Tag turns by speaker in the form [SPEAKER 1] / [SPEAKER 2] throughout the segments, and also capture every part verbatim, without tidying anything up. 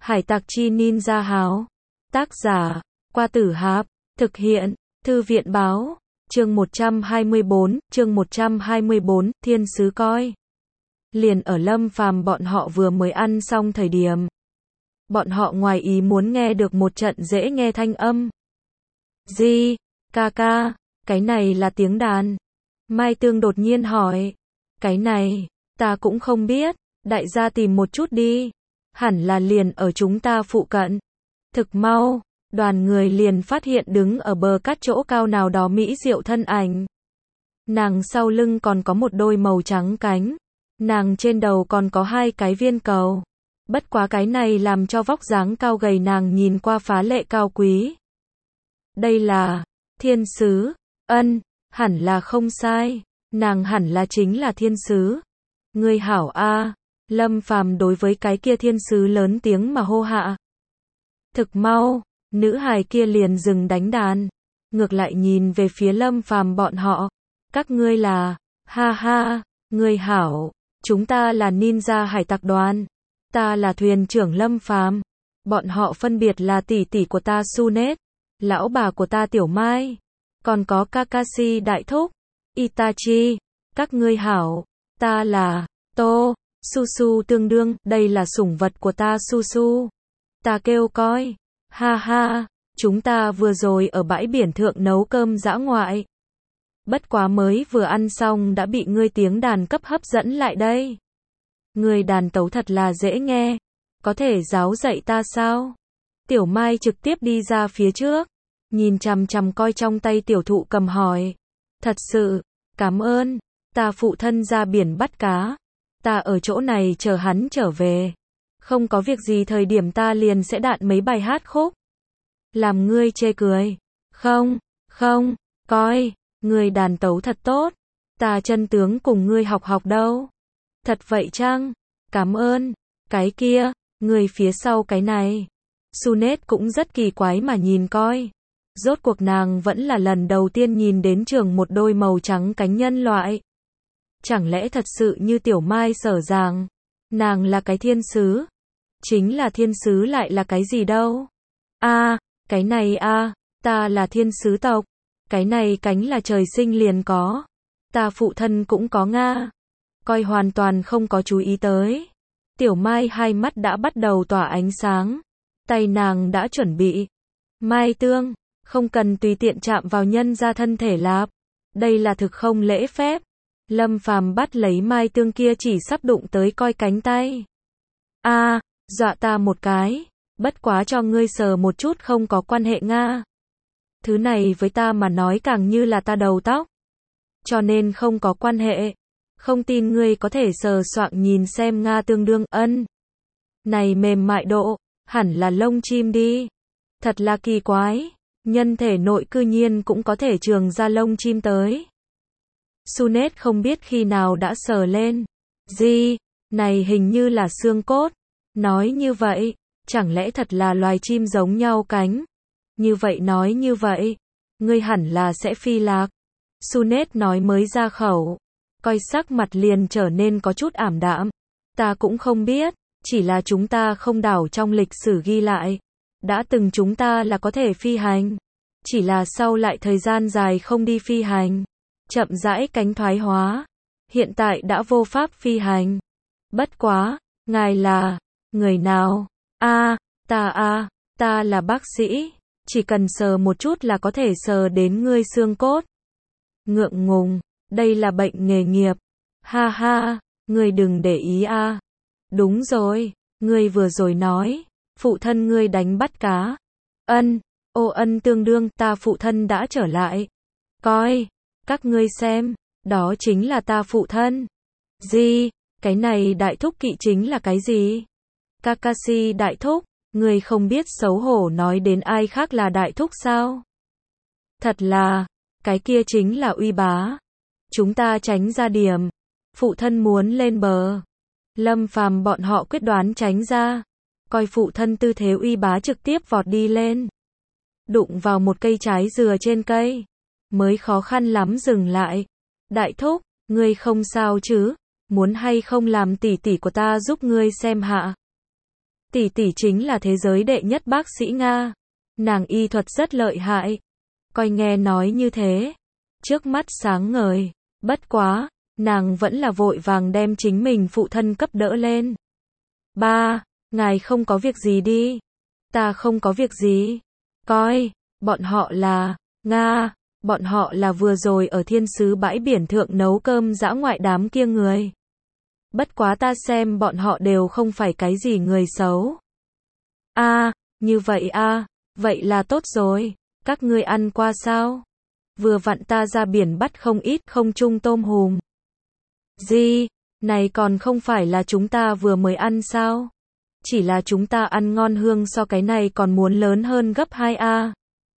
[SPEAKER 1] Hải tặc chi ninja háo. Tác giả, Qua Tử Hạp. Thực hiện, Thư viện báo. Chương một trăm hai mươi bốn, chương một trăm hai mươi bốn, thiên sứ coi. Liền ở Lâm Phàm bọn họ vừa mới ăn xong thời điểm. Bọn họ ngoài ý muốn nghe được một trận dễ nghe thanh âm. Gì? Ca ca, cái này là tiếng đàn. Mai Tương đột nhiên hỏi. Cái này, ta cũng không biết, đại gia tìm một chút đi. Hẳn là liền ở chúng ta phụ cận. Thực mau, đoàn người liền phát hiện đứng ở bờ cát chỗ cao nào đó mỹ diệu thân ảnh. Nàng sau lưng còn có một đôi màu trắng cánh. Nàng trên đầu còn có hai cái viên cầu. Bất quá cái này làm cho vóc dáng cao gầy nàng nhìn qua phá lệ cao quý. Đây là thiên sứ. Ân, hẳn là không sai. Nàng hẳn là chính là thiên sứ. Ngươi hảo a. Lâm Phàm đối với cái kia thiên sứ lớn tiếng mà hô hạ. Thực mau, nữ hài kia liền dừng đánh đàn, ngược lại nhìn về phía Lâm Phàm bọn họ. Các ngươi là, ha ha, ngươi hảo, chúng ta là ninja hải tặc đoàn. Ta là thuyền trưởng Lâm Phàm. Bọn họ phân biệt là tỷ tỷ của ta Sunet, lão bà của ta Tiểu Mai, còn có Kakashi đại thúc, Itachi. Các ngươi hảo, ta là To, Susu tương đương, đây là sủng vật của ta Susu. Ta kêu coi, ha ha, chúng ta vừa rồi ở bãi biển thượng nấu cơm dã ngoại. Bất quá mới vừa ăn xong đã bị ngươi tiếng đàn cấp hấp dẫn lại đây. Ngươi đàn tấu thật là dễ nghe, có thể giáo dạy ta sao? Tiểu Mai trực tiếp đi ra phía trước, nhìn chằm chằm coi trong tay tiểu thụ cầm hỏi. Thật sự, cảm ơn, ta phụ thân ra biển bắt cá. Ta ở chỗ này chờ hắn trở về. Không có việc gì thời điểm ta liền sẽ đạn mấy bài hát khúc. Làm ngươi chê cười. Không, không, coi, ngươi đàn tấu thật tốt. Ta chân tướng cùng ngươi học học đâu. Thật vậy chăng? Cảm ơn. Cái kia, ngươi phía sau cái này. Sunet cũng rất kỳ quái mà nhìn coi. Rốt cuộc nàng vẫn là lần đầu tiên nhìn đến trường một đôi màu trắng cánh nhân loại. Chẳng lẽ thật sự như Tiểu Mai sở rằng, nàng là cái thiên sứ? Chính là thiên sứ lại là cái gì đâu? A, à, cái này a, à, ta là thiên sứ tộc. Cái này cánh là trời sinh liền có. Ta phụ thân cũng có Nga. Coi hoàn toàn không có chú ý tới. Tiểu Mai hai mắt đã bắt đầu tỏa ánh sáng. Tay nàng đã chuẩn bị. Mai Tương, không cần tùy tiện chạm vào nhân ra thân thể lạp. Đây là thực không lễ phép. Lâm Phàm bắt lấy Mai Tương kia chỉ sắp đụng tới coi cánh tay. A, à, dọa ta một cái. Bất quá cho ngươi sờ một chút không có quan hệ Nga. Thứ này với ta mà nói càng như là ta đầu tóc. Cho nên không có quan hệ. Không tin ngươi có thể sờ soạng nhìn xem Nga tương đương. Ân. Này mềm mại độ, hẳn là lông chim đi. Thật là kỳ quái. Nhân thể nội cư nhiên cũng có thể trường ra lông chim tới. Sunet không biết khi nào đã sờ lên. Gì? Này hình như là xương cốt. Nói như vậy, chẳng lẽ thật là loài chim giống nhau cánh? Như vậy nói như vậy, ngươi hẳn là sẽ phi lạc. Sunet nói mới ra khẩu. Coi sắc mặt liền trở nên có chút ảm đạm. Ta cũng không biết, chỉ là chúng ta không đảo trong lịch sử ghi lại. Đã từng chúng ta là có thể phi hành. Chỉ là sau lại thời gian dài không đi phi hành. Chậm rãi cánh thoái hóa. Hiện tại đã vô pháp phi hành. Bất quá, ngài là người nào? A, à, ta a, à, ta là bác sĩ. Chỉ cần sờ một chút là có thể sờ đến ngươi xương cốt. Ngượng ngùng, đây là bệnh nghề nghiệp. Ha ha, ngươi đừng để ý a. À. Đúng rồi, ngươi vừa rồi nói, phụ thân ngươi đánh bắt cá. Ân, ô ân tương đương, ta phụ thân đã trở lại. Coi. Các ngươi xem, đó chính là ta phụ thân. Gì? Cái này đại thúc kỵ chính là cái gì? Kakashi đại thúc, ngươi không biết xấu hổ nói đến ai khác là đại thúc sao? Thật là, cái kia chính là uy bá. Chúng ta tránh ra điểm. Phụ thân muốn lên bờ. Lâm Phàm bọn họ quyết đoán tránh ra. Coi phụ thân tư thế uy bá trực tiếp vọt đi lên. Đụng vào một cây trái dừa trên cây. Mới khó khăn lắm dừng lại. Đại thúc, ngươi không sao chứ? Muốn hay không làm tỷ tỷ của ta giúp ngươi xem hạ? Tỷ tỷ chính là thế giới đệ nhất bác sĩ Nga. Nàng y thuật rất lợi hại. Coi nghe nói như thế, trước mắt sáng ngời, bất quá, nàng vẫn là vội vàng đem chính mình phụ thân cấp đỡ lên. Ba, ngài không có việc gì đi. Ta không có việc gì. Coi, bọn họ là, Nga, bọn họ là vừa rồi ở thiên sứ bãi biển thượng nấu cơm dã ngoại đám kia người. Bất quá ta xem bọn họ đều không phải cái gì người xấu. A, à, như vậy a, à, vậy là tốt rồi. Các ngươi ăn qua sao? Vừa vặn ta ra biển bắt không ít không trung tôm hùm. Gì? Này còn không phải là chúng ta vừa mới ăn sao? Chỉ là chúng ta ăn ngon hương so cái này còn muốn lớn hơn gấp hai a.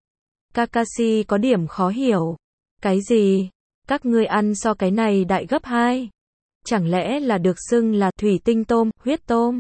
[SPEAKER 1] Kakashi có điểm khó hiểu. Cái gì? Các ngươi ăn so cái này đại gấp hai? Chẳng lẽ là được xưng là thủy tinh tôm, huyết tôm?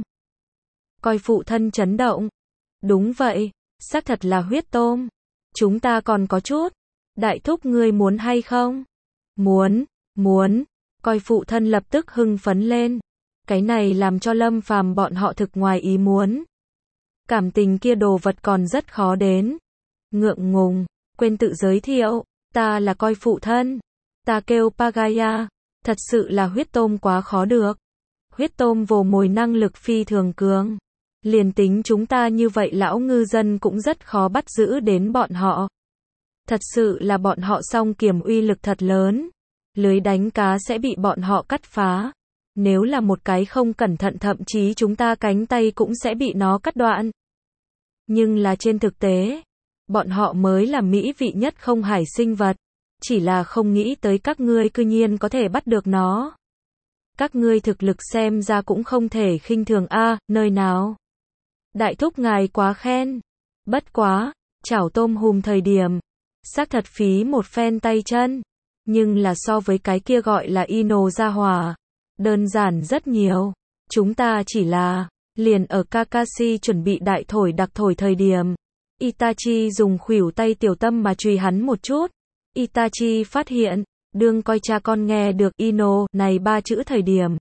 [SPEAKER 1] Coi phụ thân chấn động. Đúng vậy, xác thật là huyết tôm. Chúng ta còn có chút. Đại thúc ngươi muốn hay không? Muốn, muốn. Coi phụ thân lập tức hưng phấn lên. Cái này làm cho Lâm Phàm bọn họ thực ngoài ý muốn. Cảm tình kia đồ vật còn rất khó đến. Ngượng ngùng, quên tự giới thiệu, ta là coi phụ thân. Ta kêu Pagaya, thật sự là huyết tôm quá khó được. Huyết tôm vồ mồi năng lực phi thường cường. Liền tính chúng ta như vậy lão ngư dân cũng rất khó bắt giữ đến bọn họ. Thật sự là bọn họ song kiểm uy lực thật lớn. Lưới đánh cá sẽ bị bọn họ cắt phá. Nếu là một cái không cẩn thận thậm chí chúng ta cánh tay cũng sẽ bị nó cắt đoạn. Nhưng là trên thực tế, bọn họ mới là mỹ vị nhất không hải sinh vật. Chỉ là không nghĩ tới các ngươi cư nhiên có thể bắt được nó. Các ngươi thực lực xem ra cũng không thể khinh thường a, à, nơi nào. Đại thúc ngài quá khen. Bất quá, chảo tôm hùm thời điểm, xác thật phí một phen tay chân. Nhưng là so với cái kia gọi là Ino gia hỏa, đơn giản rất nhiều. Chúng ta chỉ là, liền ở Kakashi chuẩn bị đại thổi đặc thổi thời điểm. Itachi dùng khuỷu tay tiểu tâm mà chùy hắn một chút. Itachi phát hiện, đương coi cha con nghe được Ino này ba chữ thời điểm.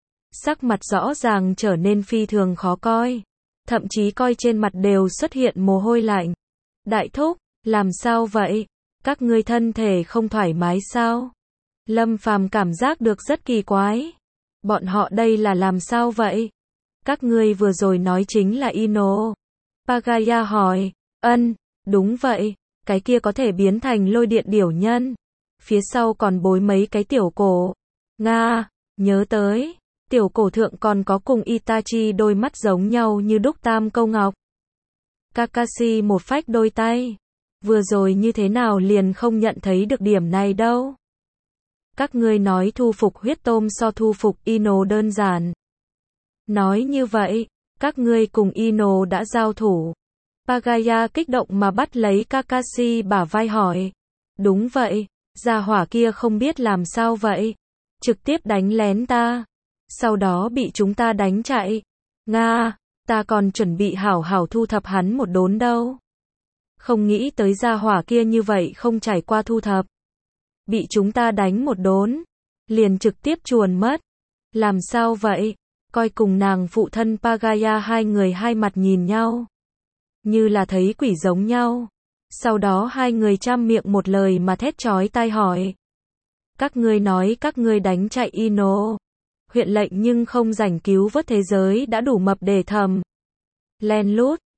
[SPEAKER 1] Sắc mặt rõ ràng trở nên phi thường khó coi. Thậm chí coi trên mặt đều xuất hiện mồ hôi lạnh. Đại thúc, làm sao vậy? Các ngươi thân thể không thoải mái sao? Lâm Phàm cảm giác được rất kỳ quái. Bọn họ đây là làm sao vậy? Các ngươi vừa rồi nói chính là Ino. Pagaya hỏi, ân, đúng vậy, cái kia có thể biến thành lôi điện điểu nhân. Phía sau còn bối mấy cái tiểu cổ. Nga, nhớ tới, tiểu cổ thượng còn có cùng Itachi đôi mắt giống nhau như đúc tam câu ngọc. Kakashi một phách đôi tay. Vừa rồi như thế nào liền không nhận thấy được điểm này đâu. Các ngươi nói thu phục huyết tôm so thu phục Ino đơn giản. Nói như vậy, các ngươi cùng Ino đã giao thủ. Pagaya kích động mà bắt lấy Kakashi bả vai hỏi. Đúng vậy, gia hỏa kia không biết làm sao vậy. Trực tiếp đánh lén ta. Sau đó bị chúng ta đánh chạy. Nga, ta còn chuẩn bị hảo hảo thu thập hắn một đốn đâu. Không nghĩ tới gia hỏa kia như vậy không trải qua thu thập. Bị chúng ta đánh một đốn. Liền trực tiếp chuồn mất. Làm sao vậy? Coi cùng nàng phụ thân Pagaya hai người hai mặt nhìn nhau. Như là thấy quỷ giống nhau. Sau đó hai người trăm miệng một lời mà thét chói tai hỏi. Các ngươi nói các ngươi đánh chạy Ino. Huyện lệnh nhưng không rảnh cứu vớt thế giới đã đủ mập để thầm. Len lút,